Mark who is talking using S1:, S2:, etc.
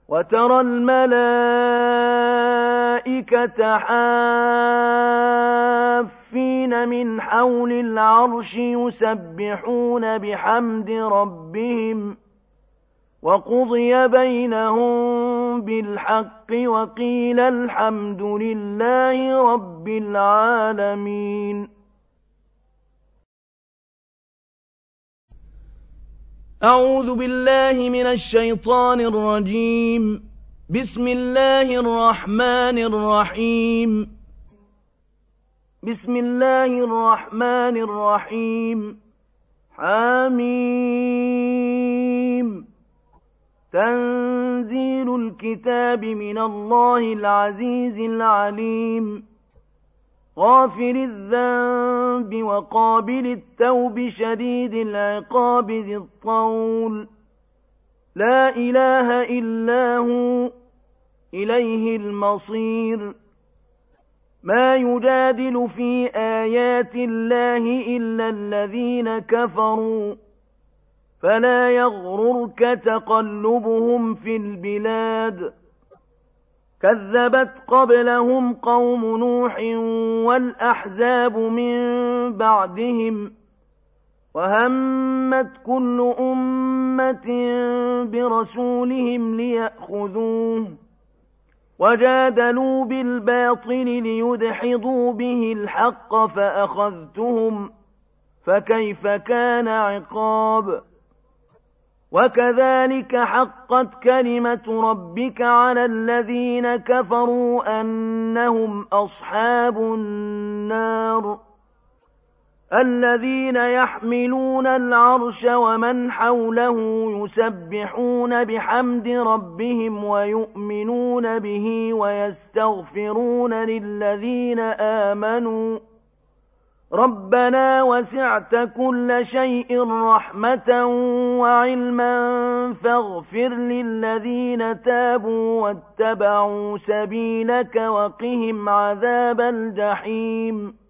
S1: وترى الملائكة حافين من حول العرش يسبحون بحمد ربهم وقضي بينهم بالحق وقيل الحمد لله رب العالمين. أعوذ بالله من الشيطان الرجيم. بسم الله الرحمن الرحيم. بسم الله الرحمن الرحيم. حميم. تنزيل الكتاب من الله العزيز العليم. غافر الذنب وقابل التوب شديد العقاب ذي الطول. لا إله إلا هو إليه المصير. ما يجادل في آيات الله إلا الذين كفروا فلا يغررك تقلبهم في البلاد. كذبت قبلهم قوم نوح والأحزاب من بعدهم وهمت كل أمة برسولهم ليأخذوه وجادلوا بالباطل ليدحضوا به الحق فأخذتهم فكيف كان عقاب. وكذلك حقت كلمة ربك على الذين كفروا أنهم أصحاب النار. الذين يحملون العرش ومن حوله يسبحون بحمد ربهم ويؤمنون به ويستغفرون للذين آمنوا ربنا وسعت كل شيء رحمة وعلما فاغفر للذين تابوا واتبعوا سبيلك وقهم عذاب الجحيم.